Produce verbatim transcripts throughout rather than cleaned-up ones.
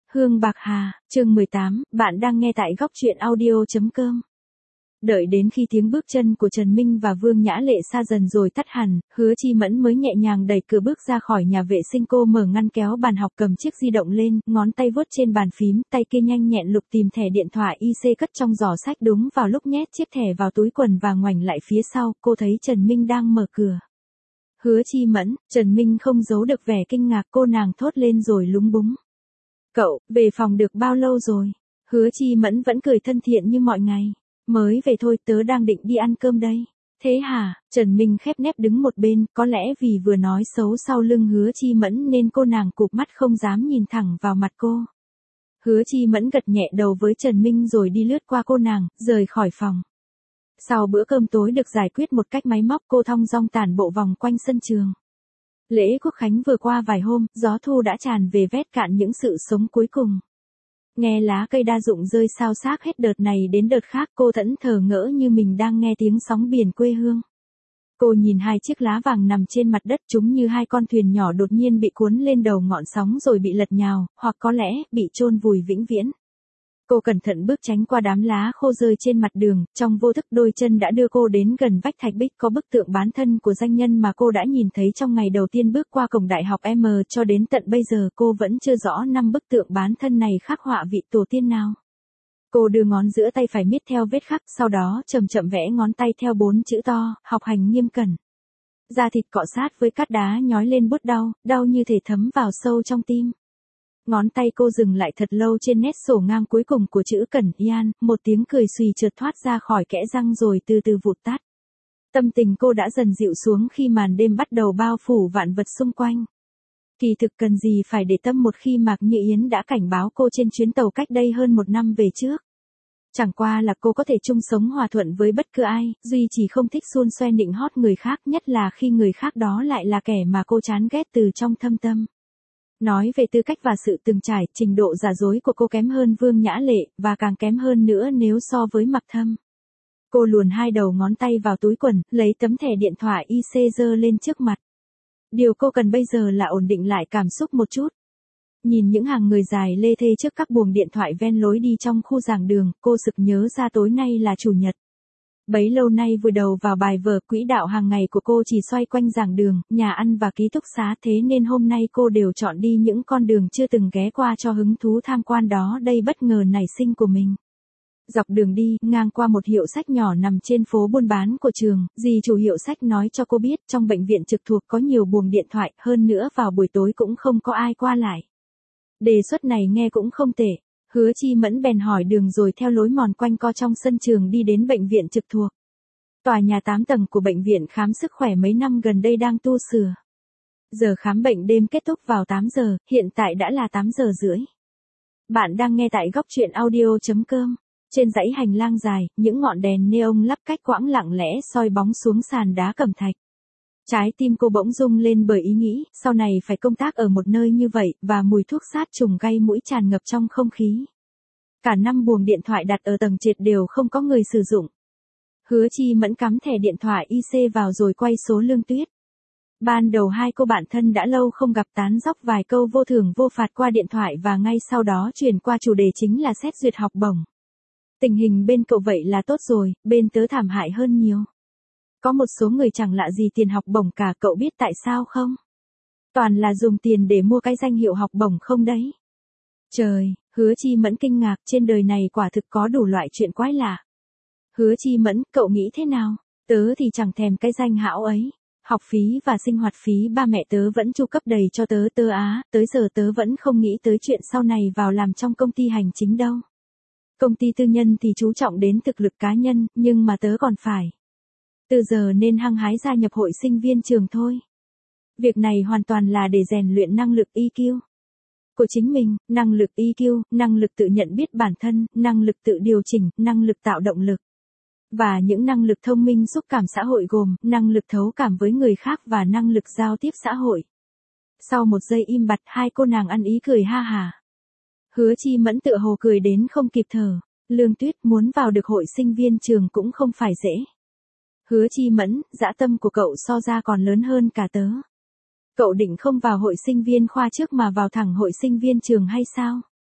Hương Bạc Hà, chương mười tám, bạn đang nghe tại góc truyện audio.com. Đợi đến khi tiếng bước chân của Trần Minh và Vương Nhã Lệ xa dần rồi tắt hẳn, Hứa Chi Mẫn mới nhẹ nhàng đẩy cửa bước ra khỏi nhà vệ sinh. Cô mở ngăn kéo bàn học, cầm chiếc di động lên, ngón tay vuốt trên bàn phím, tay kia nhanh nhẹn lục tìm thẻ điện thoại i xê cất trong giỏ sách. Đúng vào lúc nhét chiếc thẻ vào túi quần và ngoảnh lại phía sau, cô thấy Trần Minh đang mở cửa. Hứa Chi Mẫn, Trần Minh không giấu được vẻ kinh ngạc, cô nàng thốt lên rồi lúng búng. Cậu, về phòng được bao lâu rồi? Hứa Chi Mẫn vẫn cười thân thiện như mọi ngày. Mới về thôi, tớ đang định đi ăn cơm đây. Thế hả? Trần Minh khép nép đứng một bên, có lẽ vì vừa nói xấu sau lưng Hứa Chi Mẫn nên cô nàng cụp mắt không dám nhìn thẳng vào mặt cô. Hứa Chi Mẫn gật nhẹ đầu với Trần Minh rồi đi lướt qua cô nàng, rời khỏi phòng. Sau bữa cơm tối được giải quyết một cách máy móc, cô thong dong tản bộ vòng quanh sân trường. Lễ Quốc Khánh vừa qua vài hôm, gió thu đã tràn về vét cạn những sự sống cuối cùng. Nghe lá cây đa dụng rơi xao xác hết đợt này đến đợt khác, cô thẫn thờ ngỡ như mình đang nghe tiếng sóng biển quê hương. Cô nhìn hai chiếc lá vàng nằm trên mặt đất, chúng như hai con thuyền nhỏ đột nhiên bị cuốn lên đầu ngọn sóng rồi bị lật nhào, hoặc có lẽ bị chôn vùi vĩnh viễn. Cô cẩn thận bước tránh qua đám lá khô rơi trên mặt đường, trong vô thức đôi chân đã đưa cô đến gần vách thạch bích có bức tượng bán thân của danh nhân mà cô đã nhìn thấy trong ngày đầu tiên bước qua cổng đại học M. Cho đến tận bây giờ cô vẫn chưa rõ năm bức tượng bán thân này khắc họa vị tổ tiên nào. Cô đưa ngón giữa tay phải miết theo vết khắc, sau đó chậm chậm vẽ ngón tay theo bốn chữ to, học hành nghiêm cẩn. Da thịt cọ sát với cát đá nhói lên buốt đau, đau như thể thấm vào sâu trong tim. Ngón tay cô dừng lại thật lâu trên nét sổ ngang cuối cùng của chữ Cẩn Yan, một tiếng cười xùy trượt thoát ra khỏi kẽ răng rồi từ từ vụt tắt. Tâm tình cô đã dần dịu xuống khi màn đêm bắt đầu bao phủ vạn vật xung quanh. Kỳ thực cần gì phải để tâm một khi Mạc Như Yến đã cảnh báo cô trên chuyến tàu cách đây hơn một năm về trước. Chẳng qua là cô có thể chung sống hòa thuận với bất cứ ai, duy chỉ không thích xun xoe nịnh hót người khác, nhất là khi người khác đó lại là kẻ mà cô chán ghét từ trong thâm tâm. Nói về tư cách và sự từng trải, trình độ giả dối của cô kém hơn Vương Nhã Lệ, và càng kém hơn nữa nếu so với Mạc Thâm. Cô luồn hai đầu ngón tay vào túi quần, lấy tấm thẻ điện thoại i xê giơ lên trước mặt. Điều cô cần bây giờ là ổn định lại cảm xúc một chút. Nhìn những hàng người dài lê thê trước các buồng điện thoại ven lối đi trong khu giảng đường, cô sực nhớ ra tối nay là chủ nhật. Bấy lâu nay vùi đầu vào bài vở, quỹ đạo hàng ngày của cô chỉ xoay quanh giảng đường, nhà ăn và ký túc xá, thế nên hôm nay cô đều chọn đi những con đường chưa từng ghé qua cho hứng thú tham quan đó đây bất ngờ nảy sinh của mình. Dọc đường đi, ngang qua một hiệu sách nhỏ nằm trên phố buôn bán của trường, dì chủ hiệu sách nói cho cô biết trong bệnh viện trực thuộc có nhiều buồng điện thoại, hơn nữa vào buổi tối cũng không có ai qua lại. Đề xuất này nghe cũng không tệ. Hứa Chi Mẫn bèn hỏi đường rồi theo lối mòn quanh co trong sân trường đi đến bệnh viện trực thuộc. Tòa nhà tám tầng của bệnh viện khám sức khỏe mấy năm gần đây đang tu sửa. Giờ khám bệnh đêm kết thúc vào tám giờ, hiện tại đã là tám giờ rưỡi. Bạn đang nghe tại góc truyện audio.com. Trên dãy hành lang dài, những ngọn đèn neon lắp cách quãng lặng lẽ soi bóng xuống sàn đá cẩm thạch. Trái tim cô bỗng rung lên bởi ý nghĩ, sau này phải công tác ở một nơi như vậy, và mùi thuốc sát trùng gây mũi tràn ngập trong không khí. Cả năm buồng điện thoại đặt ở tầng trệt đều không có người sử dụng. Hứa Chi Mẫn cắm thẻ điện thoại i xê vào rồi quay số Lương Tuyết. Ban đầu hai cô bạn thân đã lâu không gặp, tán dóc vài câu vô thưởng vô phạt qua điện thoại và ngay sau đó chuyển qua chủ đề chính là xét duyệt học bổng. Tình hình bên cậu vậy là tốt rồi, bên tớ thảm hại hơn nhiều. Có một số người chẳng lạ gì tiền học bổng cả, cậu biết tại sao không? Toàn là dùng tiền để mua cái danh hiệu học bổng không đấy. Trời, Hứa Chi Mẫn kinh ngạc, trên đời này quả thực có đủ loại chuyện quái lạ. Hứa Chi Mẫn, cậu nghĩ thế nào? Tớ thì chẳng thèm cái danh hão ấy. Học phí và sinh hoạt phí ba mẹ tớ vẫn chu cấp đầy cho tớ tớ á, tới giờ tớ vẫn không nghĩ tới chuyện sau này vào làm trong công ty hành chính đâu. Công ty tư nhân thì chú trọng đến thực lực cá nhân, nhưng mà tớ còn phải. Từ giờ nên hăng hái gia nhập hội sinh viên trường thôi. Việc này hoàn toàn là để rèn luyện năng lực i kiu của chính mình, năng lực i kiu, năng lực tự nhận biết bản thân, năng lực tự điều chỉnh, năng lực tạo động lực. Và những năng lực thông minh xúc cảm xã hội gồm năng lực thấu cảm với người khác và năng lực giao tiếp xã hội. Sau một giây im bặt, hai cô nàng ăn ý cười ha hả. Hứa Chi Mẫn tựa hồ cười đến không kịp thở. Lương Tuyết, muốn vào được hội sinh viên trường cũng không phải dễ. Hứa Chi Mẫn, dã tâm của cậu so ra còn lớn hơn cả tớ. Cậu định không vào hội sinh viên khoa trước mà vào thẳng hội sinh viên trường hay sao?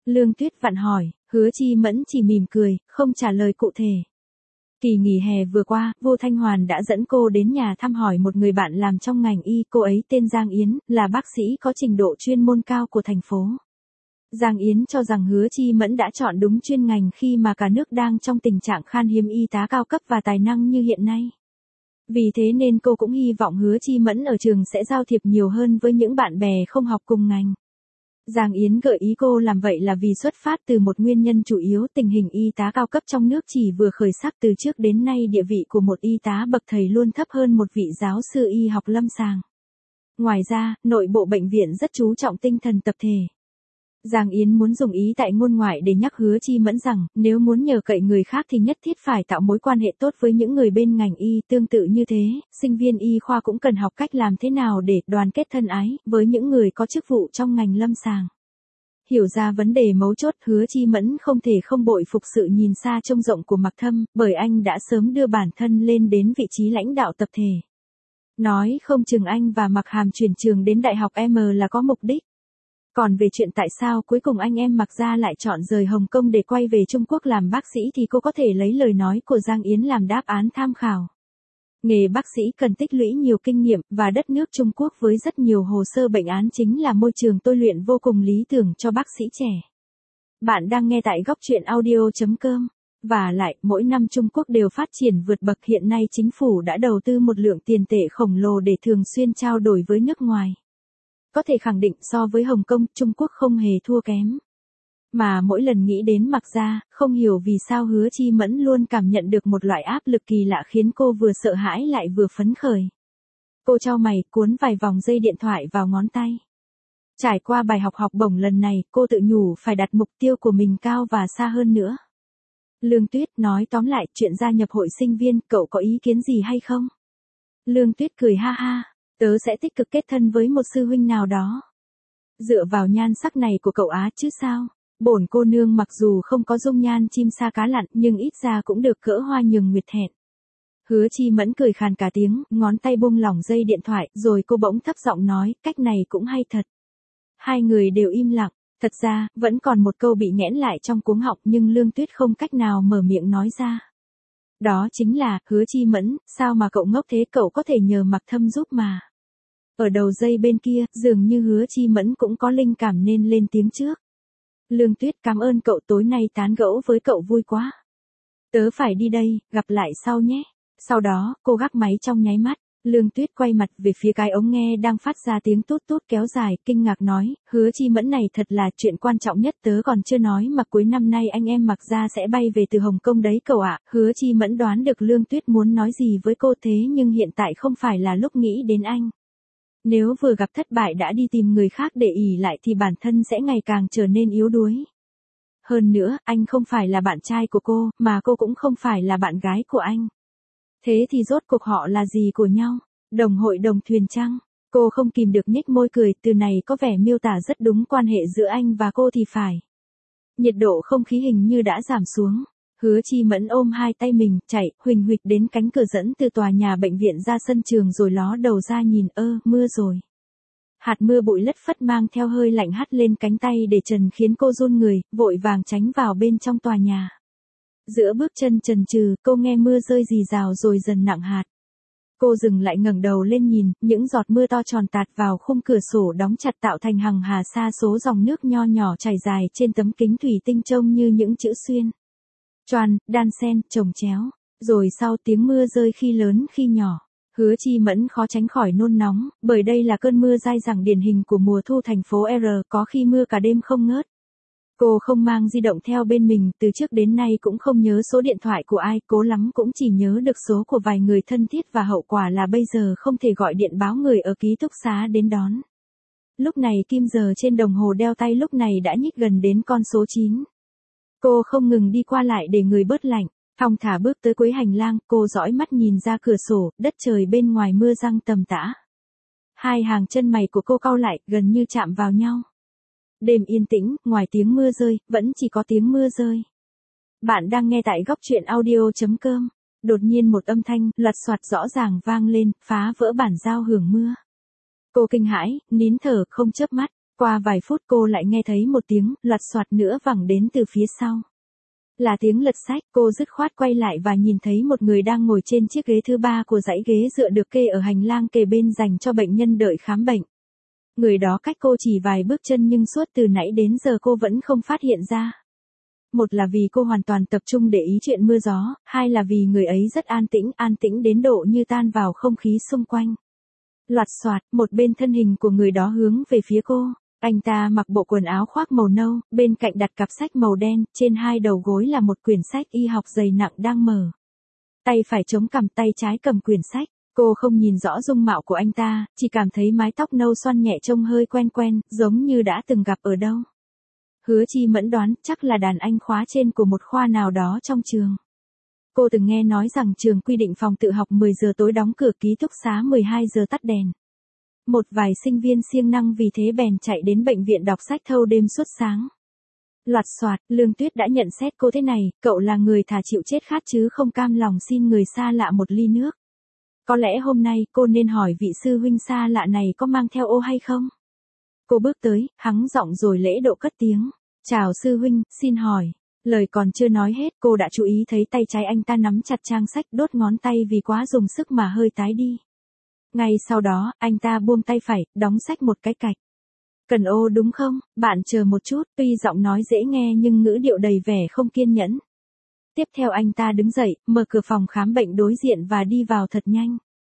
Lương Tuyết vặn hỏi, Hứa Chi Mẫn chỉ mỉm cười, không trả lời cụ thể. Kỳ nghỉ hè vừa qua, Vô Thanh Hoàn đã dẫn cô đến nhà thăm hỏi một người bạn làm trong ngành y, cô ấy tên Giang Yến, là bác sĩ có trình độ chuyên môn cao của thành phố. Giang Yến cho rằng Hứa Chi Mẫn đã chọn đúng chuyên ngành khi mà cả nước đang trong tình trạng khan hiếm y tá cao cấp và tài năng như hiện nay. Vì thế nên cô cũng hy vọng Hứa Chi Mẫn ở trường sẽ giao thiệp nhiều hơn với những bạn bè không học cùng ngành. Giang Yến gợi ý cô làm vậy là vì xuất phát từ một nguyên nhân chủ yếu, tình hình y tá cao cấp trong nước chỉ vừa khởi sắc, từ trước đến nay địa vị của một y tá bậc thầy luôn thấp hơn một vị giáo sư y học lâm sàng. Ngoài ra, nội bộ bệnh viện rất chú trọng tinh thần tập thể. Giang Yến muốn dùng ý tại ngôn ngoại để nhắc Hứa Chi Mẫn rằng, nếu muốn nhờ cậy người khác thì nhất thiết phải tạo mối quan hệ tốt với những người bên ngành y. Tương tự như thế, sinh viên y khoa cũng cần học cách làm thế nào để đoàn kết thân ái với những người có chức vụ trong ngành lâm sàng. Hiểu ra vấn đề mấu chốt, Hứa Chi Mẫn không thể không bội phục sự nhìn xa trông rộng của Mạc Thâm, bởi anh đã sớm đưa bản thân lên đến vị trí lãnh đạo tập thể. Nói không chừng anh và Mạc Hàm chuyển trường đến Đại học M là có mục đích. Còn về chuyện tại sao cuối cùng anh em Mạc gia lại chọn rời Hồng Kông để quay về Trung Quốc làm bác sĩ thì cô có thể lấy lời nói của Giang Yến làm đáp án tham khảo. Nghề bác sĩ cần tích lũy nhiều kinh nghiệm, và đất nước Trung Quốc với rất nhiều hồ sơ bệnh án chính là môi trường tôi luyện vô cùng lý tưởng cho bác sĩ trẻ. Bạn đang nghe tại góc truyện audio chấm com. Và lại, mỗi năm Trung Quốc đều phát triển vượt bậc, hiện nay chính phủ đã đầu tư một lượng tiền tệ khổng lồ để thường xuyên trao đổi với nước ngoài. Có thể khẳng định so với Hồng Kông, Trung Quốc không hề thua kém. Mà mỗi lần nghĩ đến Mạc gia, không hiểu vì sao Hứa Chi Mẫn luôn cảm nhận được một loại áp lực kỳ lạ khiến cô vừa sợ hãi lại vừa phấn khởi. Cô chau mày, cuốn vài vòng dây điện thoại vào ngón tay. Trải qua bài học học bổng lần này, cô tự nhủ phải đặt mục tiêu của mình cao và xa hơn nữa. Lương Tuyết nói tóm lại, chuyện gia nhập hội sinh viên, cậu có ý kiến gì hay không? Lương Tuyết cười ha ha, tớ sẽ tích cực kết thân với một sư huynh nào đó. Dựa vào nhan sắc này của cậu á chứ sao? Bổn cô nương mặc dù không có dung nhan chim sa cá lặn, nhưng ít ra cũng được cỡ hoa nhường nguyệt thẹn. Hứa Chi Mẫn cười khàn cả tiếng, ngón tay buông lỏng dây điện thoại, rồi cô bỗng thấp giọng nói, cách này cũng hay thật. Hai người đều im lặng, thật ra, vẫn còn một câu bị nghẽn lại trong cuống họng nhưng Lương Tuyết không cách nào mở miệng nói ra. Đó chính là, Hứa Chi Mẫn, sao mà cậu ngốc thế, cậu có thể nhờ Mạc Thâm giúp mà. Ở đầu dây bên kia, dường như Hứa Chi Mẫn cũng có linh cảm nên lên tiếng trước. Lương Tuyết, cảm ơn cậu, tối nay tán gẫu với cậu vui quá. Tớ phải đi đây, gặp lại sau nhé. Sau đó, cô gác máy trong nháy mắt. Lương Tuyết quay mặt về phía cái ống nghe đang phát ra tiếng tút tút kéo dài, kinh ngạc nói, Hứa Chi Mẫn này thật là chuyện quan trọng nhất tớ còn chưa nói mà cuối năm nay anh em Mạc gia sẽ bay về từ Hồng Kông đấy cậu ạ. Hứa Chi Mẫn đoán được Lương Tuyết muốn nói gì với cô, thế nhưng hiện tại không phải là lúc nghĩ đến anh. Nếu vừa gặp thất bại đã đi tìm người khác để ỷ lại thì bản thân sẽ ngày càng trở nên yếu đuối. Hơn nữa, anh không phải là bạn trai của cô, mà cô cũng không phải là bạn gái của anh. Thế thì rốt cuộc họ là gì của nhau? Đồng hội đồng thuyền chăng? Cô không kìm được nhếch môi cười, từ này có vẻ miêu tả rất đúng quan hệ giữa anh và cô thì phải. Nhiệt độ không khí hình như đã giảm xuống. Hứa Chi Mẫn ôm hai tay mình, chạy, huỳnh huỵch đến cánh cửa dẫn từ tòa nhà bệnh viện ra sân trường rồi ló đầu ra nhìn, ơ, mưa rồi. Hạt mưa bụi lất phất mang theo hơi lạnh hắt lên cánh tay để trần khiến cô run người, vội vàng tránh vào bên trong tòa nhà. Giữa bước chân chần chừ, cô nghe mưa rơi rì rào rồi dần nặng hạt. Cô dừng lại ngẩng đầu lên nhìn, những giọt mưa to tròn tạt vào khung cửa sổ đóng chặt tạo thành hằng hà sa số dòng nước nho nhỏ chảy dài trên tấm kính thủy tinh trông như những chữ xuyên. Choàn, đan xen, chồng chéo. Rồi sau tiếng mưa rơi khi lớn khi nhỏ. Hứa Chi Mẫn khó tránh khỏi nôn nóng, bởi đây là cơn mưa dai dẳng điển hình của mùa thu thành phố R, có khi mưa cả đêm không ngớt. Cô không mang di động theo bên mình, từ trước đến nay cũng không nhớ số điện thoại của ai, cố lắm cũng chỉ nhớ được số của vài người thân thiết và hậu quả là bây giờ không thể gọi điện báo người ở ký túc xá đến đón. Lúc này kim giờ trên đồng hồ đeo tay lúc này đã nhích gần đến con số chín. Cô không ngừng đi qua lại để người bớt lạnh, thong thả bước tới cuối hành lang, cô dõi mắt nhìn ra cửa sổ, đất trời bên ngoài mưa răng tầm tã. Hai hàng chân mày của cô cau lại, gần như chạm vào nhau. Đêm yên tĩnh, ngoài tiếng mưa rơi, vẫn chỉ có tiếng mưa rơi. Bạn đang nghe tại góc truyện audio chấm com. Đột nhiên một âm thanh, loạt soạt rõ ràng vang lên, phá vỡ bản giao hưởng mưa. Cô kinh hãi, nín thở, không chớp mắt. Qua vài phút cô lại nghe thấy một tiếng loạt soạt nữa vẳng đến từ phía sau. Là tiếng lật sách, cô dứt khoát quay lại và nhìn thấy một người đang ngồi trên chiếc ghế thứ ba của dãy ghế dựa được kê ở hành lang kề bên dành cho bệnh nhân đợi khám bệnh. Người đó cách cô chỉ vài bước chân nhưng suốt từ nãy đến giờ cô vẫn không phát hiện ra. Một là vì cô hoàn toàn tập trung để ý chuyện mưa gió, hai là vì người ấy rất an tĩnh, an tĩnh đến độ như tan vào không khí xung quanh. Loạt soạt, một bên thân hình của người đó hướng về phía cô. Anh ta mặc bộ quần áo khoác màu nâu, bên cạnh đặt cặp sách màu đen, trên hai đầu gối là một quyển sách y học dày nặng đang mở. Tay phải chống cằm, tay trái cầm quyển sách. Cô không nhìn rõ dung mạo của anh ta, chỉ cảm thấy mái tóc nâu xoăn nhẹ trông hơi quen quen, giống như đã từng gặp ở đâu. Hứa Chi Mẫn đoán chắc là đàn anh khóa trên của một khoa nào đó trong trường. Cô từng nghe nói rằng trường quy định phòng tự học mười giờ tối đóng cửa, ký túc xá mười hai giờ tắt đèn. Một vài sinh viên siêng năng vì thế bèn chạy đến bệnh viện đọc sách thâu đêm suốt sáng. Loạt soạt, Lương Tuyết đã nhận xét cô thế này, cậu là người thà chịu chết khát chứ không cam lòng xin người xa lạ một ly nước. Có lẽ hôm nay cô nên hỏi vị sư huynh xa lạ này có mang theo ô hay không? Cô bước tới, hắng giọng rồi lễ độ cất tiếng. Chào sư huynh, xin hỏi. Lời còn chưa nói hết cô đã chú ý thấy tay trái anh ta nắm chặt trang sách, đốt ngón tay vì quá dùng sức mà hơi tái đi. Ngay sau đó, anh ta buông tay phải, đóng sách một cái cạch. Cần ô đúng không? Bạn chờ một chút, tuy giọng nói dễ nghe nhưng ngữ điệu đầy vẻ không kiên nhẫn. Tiếp theo anh ta đứng dậy, mở cửa phòng khám bệnh đối diện và đi vào thật nhanh.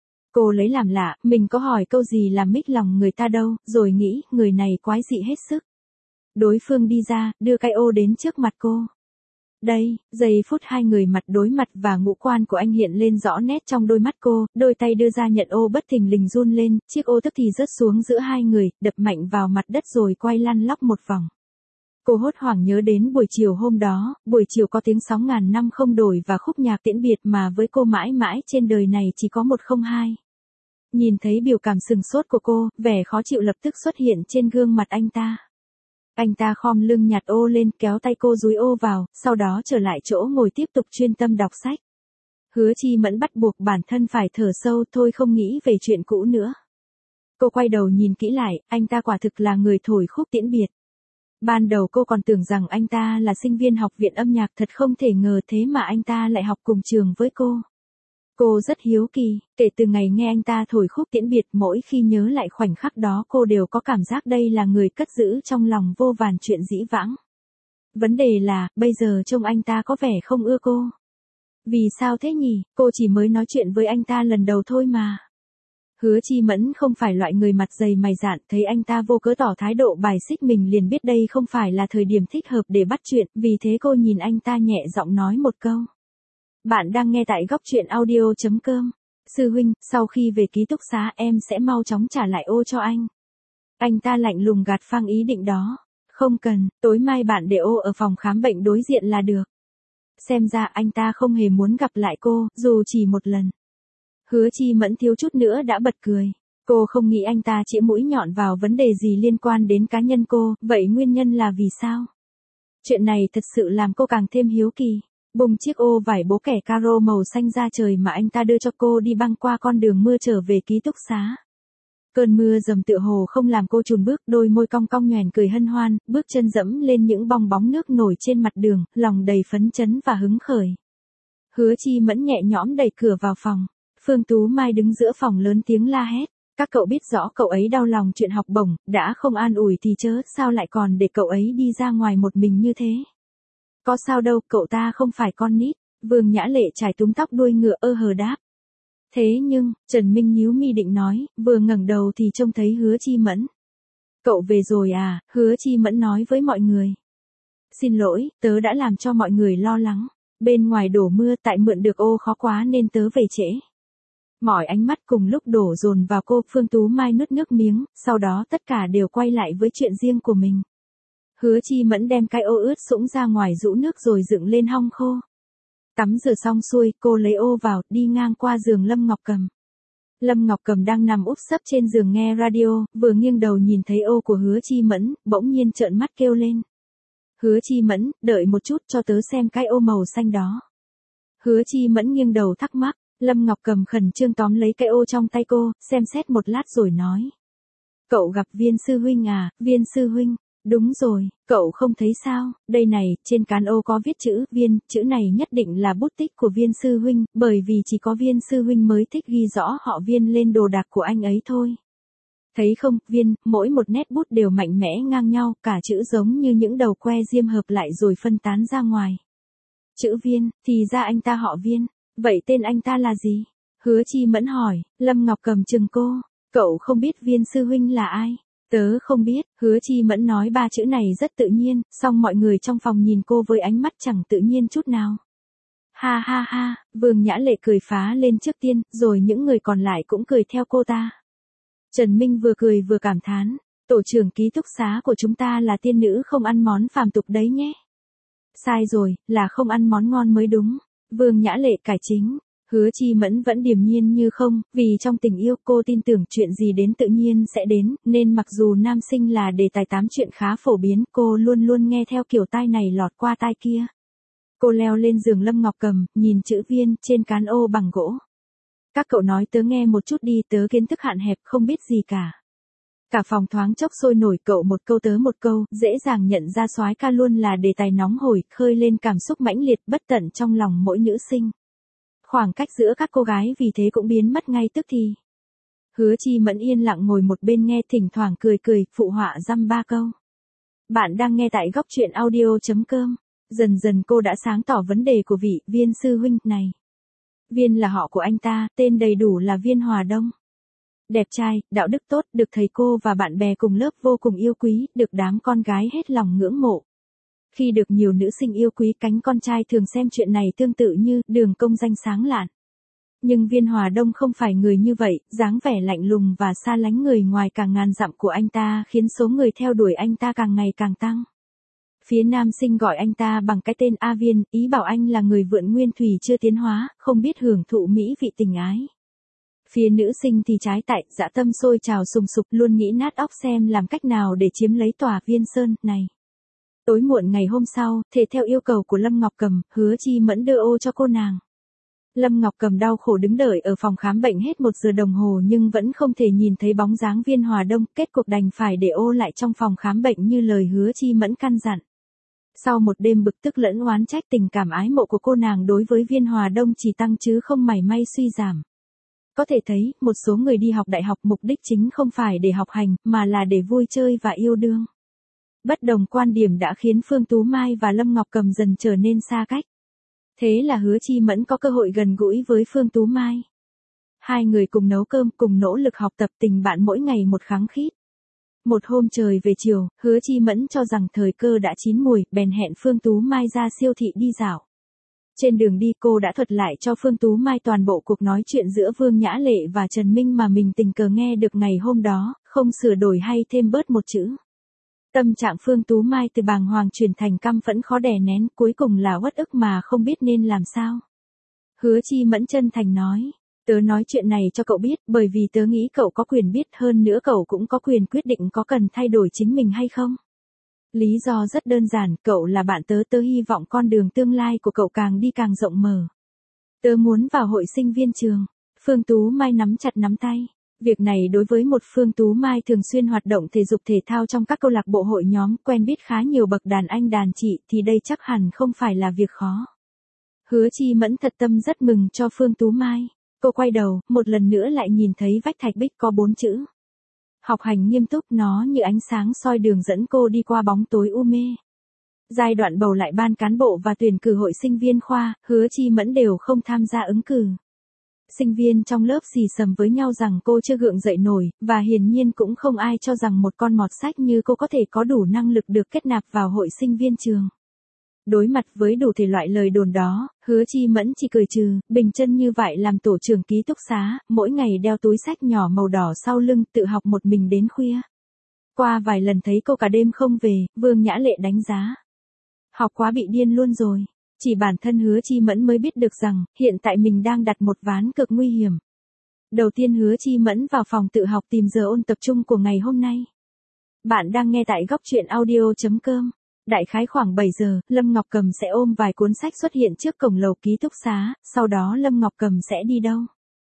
Cô lấy làm lạ, mình có hỏi câu gì làm mích lòng người ta đâu, rồi nghĩ, người này quái dị hết sức. Đối phương đi ra, đưa cái ô đến trước mặt cô. Đây, giây phút hai người mặt đối mặt và ngũ quan của anh hiện lên rõ nét trong đôi mắt cô, đôi tay đưa ra nhận ô bất thình lình run lên, chiếc ô tức thì rớt xuống giữa hai người, đập mạnh vào mặt đất rồi quay lăn lóc một vòng. Cô hốt hoảng nhớ đến buổi chiều hôm đó, buổi chiều có tiếng sóng ngàn năm không đổi và khúc nhạc tiễn biệt mà với cô mãi mãi trên đời này chỉ có một không hai. Nhìn thấy biểu cảm sừng sốt của cô, vẻ khó chịu lập tức xuất hiện trên gương mặt anh ta. Anh ta khom lưng nhặt ô lên, kéo tay cô dúi ô vào, sau đó trở lại chỗ ngồi tiếp tục chuyên tâm đọc sách. Hứa Chi Mẫn bắt buộc bản thân phải thở sâu, thôi không nghĩ về chuyện cũ nữa. Cô quay đầu nhìn kỹ lại, anh ta quả thực là người thổi khúc tiễn biệt. Ban đầu cô còn tưởng rằng anh ta là sinh viên học viện âm nhạc, thật không thể ngờ thế mà anh ta lại học cùng trường với cô. Cô rất hiếu kỳ, kể từ ngày nghe anh ta thổi khúc tiễn biệt, mỗi khi nhớ lại khoảnh khắc đó cô đều có cảm giác đây là người cất giữ trong lòng vô vàn chuyện dĩ vãng. Vấn đề là, bây giờ trông anh ta có vẻ không ưa cô. Vì sao thế nhỉ, cô chỉ mới nói chuyện với anh ta lần đầu thôi mà. Hứa Chi Mẫn không phải loại người mặt dày mày dạn, thấy anh ta vô cớ tỏ thái độ bài xích mình liền biết đây không phải là thời điểm thích hợp để bắt chuyện, vì thế cô nhìn anh ta nhẹ giọng nói một câu. Bạn đang nghe tại góc truyện audio chấm com. Sư huynh, sau khi về ký túc xá em sẽ mau chóng trả lại ô cho anh. Anh ta lạnh lùng gạt phăng ý định đó. Không cần, tối mai bạn để ô ở phòng khám bệnh đối diện là được. Xem ra anh ta không hề muốn gặp lại cô, dù chỉ một lần. Hứa Chi Mẫn thiếu chút nữa đã bật cười. Cô không nghĩ anh ta chĩa mũi nhọn vào vấn đề gì liên quan đến cá nhân cô, vậy nguyên nhân là vì sao? Chuyện này thật sự làm cô càng thêm hiếu kỳ. Bùng chiếc ô vải bố kẻ caro màu xanh da trời mà anh ta đưa cho cô đi băng qua con đường mưa trở về ký túc xá. Cơn mưa dầm tựa hồ không làm cô chùn bước, đôi môi cong cong nhoẻn cười hân hoan, bước chân dẫm lên những bong bóng nước nổi trên mặt đường, lòng đầy phấn chấn và hứng khởi. Hứa Chi Mẫn nhẹ nhõm đẩy cửa vào phòng. Phương Tú Mai đứng giữa phòng lớn tiếng la hét. Các cậu biết rõ cậu ấy đau lòng chuyện học bổng, đã không an ủi thì chớ, sao lại còn để cậu ấy đi ra ngoài một mình như thế? Có sao đâu, cậu ta không phải con nít. Vương Nhã Lệ chải túm tóc đuôi ngựa ơ hờ đáp. Thế nhưng, Trần Minh nhíu mi định nói, vừa ngẩng đầu thì trông thấy Hứa Chi Mẫn. Cậu về rồi à, Hứa Chi Mẫn nói với mọi người. Xin lỗi, tớ đã làm cho mọi người lo lắng. Bên ngoài đổ mưa, tại mượn được ô khó quá nên tớ về trễ. Mọi ánh mắt cùng lúc đổ dồn vào cô. Phương Tú Mai nuốt nước miếng, sau đó tất cả đều quay lại với chuyện riêng của mình. Hứa Chi Mẫn đem cái ô ướt sũng ra ngoài rũ nước rồi dựng lên hong khô. Tắm rửa xong xuôi, cô lấy ô vào, đi ngang qua giường Lâm Ngọc Cầm. Lâm Ngọc Cầm đang nằm úp sấp trên giường nghe radio, vừa nghiêng đầu nhìn thấy ô của Hứa Chi Mẫn, bỗng nhiên trợn mắt kêu lên. Hứa Chi Mẫn, đợi một chút cho tớ xem cái ô màu xanh đó. Hứa Chi Mẫn nghiêng đầu thắc mắc, Lâm Ngọc Cầm khẩn trương tóm lấy cái ô trong tay cô, xem xét một lát rồi nói. Cậu gặp Viên sư huynh à, Viên sư huynh. Đúng rồi, cậu không thấy sao, đây này, trên cán ô có viết chữ Viên, chữ này nhất định là bút tích của Viên sư huynh, bởi vì chỉ có Viên sư huynh mới thích ghi rõ họ Viên lên đồ đạc của anh ấy thôi. Thấy không, Viên, mỗi một nét bút đều mạnh mẽ ngang nhau, cả chữ giống như những đầu que diêm hợp lại rồi phân tán ra ngoài. Chữ Viên, thì ra anh ta họ Viên, vậy tên anh ta là gì? Hứa Chi Mẫn hỏi, Lâm Ngọc Cầm chừng cô, cậu không biết Viên sư huynh là ai? Tớ không biết, Hứa Chi Mẫn nói ba chữ này rất tự nhiên, song mọi người trong phòng nhìn cô với ánh mắt chẳng tự nhiên chút nào. Ha ha ha, Vương Nhã Lệ cười phá lên trước tiên, rồi những người còn lại cũng cười theo cô ta. Trần Minh vừa cười vừa cảm thán, tổ trưởng ký túc xá của chúng ta là tiên nữ không ăn món phàm tục đấy nhé. Sai rồi, là không ăn món ngon mới đúng. Vương Nhã Lệ cải chính. Hứa Chi Mẫn vẫn điềm nhiên như không, vì trong tình yêu cô tin tưởng chuyện gì đến tự nhiên sẽ đến, nên mặc dù nam sinh là đề tài tám chuyện khá phổ biến, cô luôn luôn nghe theo kiểu tai này lọt qua tai kia. Cô leo lên giường Lâm Ngọc Cầm, nhìn chữ Viên trên cán ô bằng gỗ. Các cậu nói tớ nghe một chút đi, tớ kiến thức hạn hẹp không biết gì cả. Cả phòng thoáng chốc sôi nổi, cậu một câu tớ một câu, dễ dàng nhận ra soái ca luôn là đề tài nóng hổi, khơi lên cảm xúc mãnh liệt bất tận trong lòng mỗi nữ sinh. Khoảng cách giữa các cô gái vì thế cũng biến mất ngay tức thì. Hứa Chi Mẫn yên lặng ngồi một bên nghe, thỉnh thoảng cười cười, phụ họa dăm ba câu. Bạn đang nghe tại góc truyện audio chấm com. Dần dần cô đã sáng tỏ vấn đề của vị Viên sư huynh này. Viên là họ của anh ta, tên đầy đủ là Viên Hòa Đông. Đẹp trai, đạo đức tốt, được thầy cô và bạn bè cùng lớp vô cùng yêu quý, được đám con gái hết lòng ngưỡng mộ. Khi được nhiều nữ sinh yêu quý, cánh con trai thường xem chuyện này tương tự như đường công danh sáng lạn. Nhưng Viên Hòa Đông không phải người như vậy, dáng vẻ lạnh lùng và xa lánh người ngoài cả ngàn dặm của anh ta khiến số người theo đuổi anh ta càng ngày càng tăng. Phía nam sinh gọi anh ta bằng cái tên A Viên, ý bảo anh là người vượn nguyên thủy chưa tiến hóa, không biết hưởng thụ mỹ vị tình ái. Phía nữ sinh thì trái tại, dã tâm sôi trào sùng sục, luôn nghĩ nát óc xem làm cách nào để chiếm lấy tòa Viên Sơn này. Tối muộn ngày hôm sau, thể theo yêu cầu của Lâm Ngọc Cầm, Hứa Chi Mẫn đưa ô cho cô nàng. Lâm Ngọc Cầm đau khổ đứng đợi ở phòng khám bệnh hết một giờ đồng hồ nhưng vẫn không thể nhìn thấy bóng dáng Viên Hòa Đông, kết cục đành phải để ô lại trong phòng khám bệnh như lời Hứa Chi Mẫn căn dặn. Sau một đêm bực tức lẫn oán trách, tình cảm ái mộ của cô nàng đối với Viên Hòa Đông chỉ tăng chứ không mảy may suy giảm. Có thể thấy, một số người đi học đại học mục đích chính không phải để học hành, mà là để vui chơi và yêu đương. Bất đồng quan điểm đã khiến Phương Tú Mai và Lâm Ngọc Cầm dần trở nên xa cách. Thế là Hứa Chi Mẫn có cơ hội gần gũi với Phương Tú Mai. Hai người cùng nấu cơm, cùng nỗ lực học tập, tình bạn mỗi ngày một khăng khít. Một hôm trời về chiều, Hứa Chi Mẫn cho rằng thời cơ đã chín mùi, bèn hẹn Phương Tú Mai ra siêu thị đi dạo. Trên đường đi cô đã thuật lại cho Phương Tú Mai toàn bộ cuộc nói chuyện giữa Vương Nhã Lệ và Trần Minh mà mình tình cờ nghe được ngày hôm đó, không sửa đổi hay thêm bớt một chữ. Tâm trạng Phương Tú Mai từ bàng hoàng chuyển thành căm phẫn khó đè nén, cuối cùng là uất ức mà không biết nên làm sao. Hứa Chi Mẫn chân thành nói, tớ nói chuyện này cho cậu biết bởi vì tớ nghĩ cậu có quyền biết, hơn nữa cậu cũng có quyền quyết định có cần thay đổi chính mình hay không. Lý do rất đơn giản, cậu là bạn tớ, tớ hy vọng con đường tương lai của cậu càng đi càng rộng mở. Tớ muốn vào hội sinh viên trường. Phương Tú Mai nắm chặt nắm tay. Việc này đối với một Phương Tú Mai thường xuyên hoạt động thể dục thể thao trong các câu lạc bộ hội nhóm, quen biết khá nhiều bậc đàn anh đàn chị, thì đây chắc hẳn không phải là việc khó. Hứa Chi Mẫn thật tâm rất mừng cho Phương Tú Mai. Cô quay đầu, một lần nữa lại nhìn thấy vách thạch bích có bốn chữ. Học hành nghiêm túc, nó như ánh sáng soi đường dẫn cô đi qua bóng tối u mê. Giai đoạn bầu lại ban cán bộ và tuyển cử hội sinh viên khoa, Hứa Chi Mẫn đều không tham gia ứng cử. Sinh viên trong lớp xì xầm với nhau rằng cô chưa gượng dậy nổi, và hiển nhiên cũng không ai cho rằng một con mọt sách như cô có thể có đủ năng lực được kết nạp vào hội sinh viên trường. Đối mặt với đủ thể loại lời đồn đó, Hứa Chi Mẫn chỉ cười trừ, bình chân như vậy làm tổ trưởng ký túc xá, mỗi ngày đeo túi sách nhỏ màu đỏ sau lưng, tự học một mình đến khuya. Qua vài lần thấy cô cả đêm không về, Vương Nhã Lệ đánh giá. Học quá bị điên luôn rồi. Chỉ bản thân Hứa Chi Mẫn mới biết được rằng, hiện tại mình đang đặt một ván cực nguy hiểm. Đầu tiên Hứa Chi Mẫn vào phòng tự học tìm giờ ôn tập trung của ngày hôm nay. Bạn đang nghe tại góc truyện audio chấm com. Đại khái khoảng bảy giờ, Lâm Ngọc Cầm sẽ ôm vài cuốn sách xuất hiện trước cổng lầu ký túc xá, sau đó Lâm Ngọc Cầm sẽ đi đâu?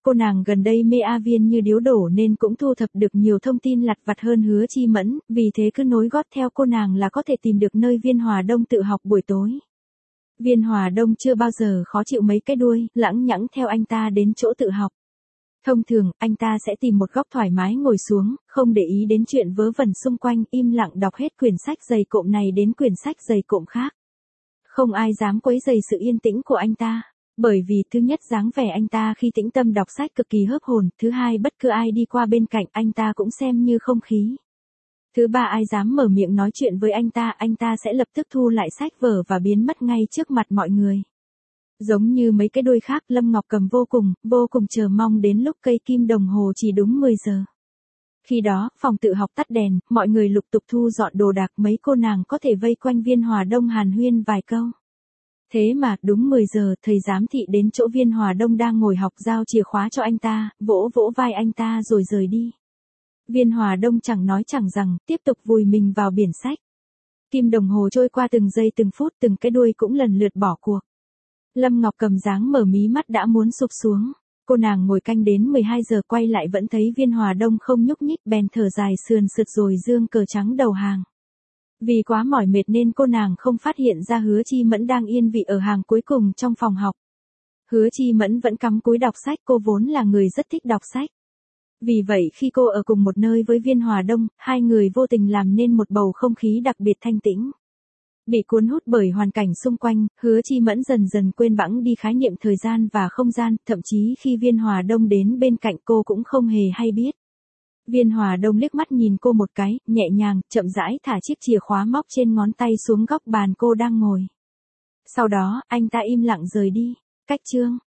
Cô nàng gần đây mê A Viên như điếu đổ nên cũng thu thập được nhiều thông tin lặt vặt hơn Hứa Chi Mẫn, vì thế cứ nối gót theo cô nàng là có thể tìm được nơi Viên Hòa Đông tự học buổi tối. Viên Hòa Đông chưa bao giờ khó chịu mấy cái đuôi, lãng nhãng theo anh ta đến chỗ tự học. Thông thường, anh ta sẽ tìm một góc thoải mái ngồi xuống, không để ý đến chuyện vớ vẩn xung quanh, im lặng đọc hết quyển sách dày cộm này đến quyển sách dày cộm khác. Không ai dám quấy rầy sự yên tĩnh của anh ta, bởi vì thứ nhất dáng vẻ anh ta khi tĩnh tâm đọc sách cực kỳ hớp hồn, thứ hai bất cứ ai đi qua bên cạnh anh ta cũng xem như không khí. Thứ ba ai dám mở miệng nói chuyện với anh ta, anh ta sẽ lập tức thu lại sách vở và biến mất ngay trước mặt mọi người. Giống như mấy cái đuôi khác, Lâm Ngọc Cầm vô cùng, vô cùng chờ mong đến lúc cây kim đồng hồ chỉ đúng mười giờ. Khi đó, phòng tự học tắt đèn, mọi người lục tục thu dọn đồ đạc, mấy cô nàng có thể vây quanh Viên Hòa Đông hàn huyên vài câu. Thế mà, đúng mười giờ, thầy giám thị đến chỗ Viên Hòa Đông đang ngồi học giao chìa khóa cho anh ta, vỗ vỗ vai anh ta rồi rời đi. Viên Hòa Đông chẳng nói chẳng rằng, tiếp tục vùi mình vào biển sách. Kim đồng hồ trôi qua từng giây từng phút, từng cái đuôi cũng lần lượt bỏ cuộc. Lâm Ngọc Cầm dáng mở mí mắt đã muốn sụp xuống. Cô nàng ngồi canh đến mười hai giờ quay lại vẫn thấy Viên Hòa Đông không nhúc nhích, bèn thở dài sườn sượt rồi giương cờ trắng đầu hàng. Vì quá mỏi mệt nên cô nàng không phát hiện ra Hứa Chi Mẫn đang yên vị ở hàng cuối cùng trong phòng học. Hứa Chi Mẫn vẫn cắm cúi đọc sách, cô vốn là người rất thích đọc sách. Vì vậy khi cô ở cùng một nơi với Viên Hòa Đông, hai người vô tình làm nên một bầu không khí đặc biệt thanh tĩnh. Bị cuốn hút bởi hoàn cảnh xung quanh, Hứa Chi Mẫn dần dần quên bẵng đi khái niệm thời gian và không gian, thậm chí khi Viên Hòa Đông đến bên cạnh cô cũng không hề hay biết. Viên Hòa Đông liếc mắt nhìn cô một cái, nhẹ nhàng, chậm rãi thả chiếc chìa khóa móc trên ngón tay xuống góc bàn cô đang ngồi. Sau đó, anh ta im lặng rời đi. Cách chương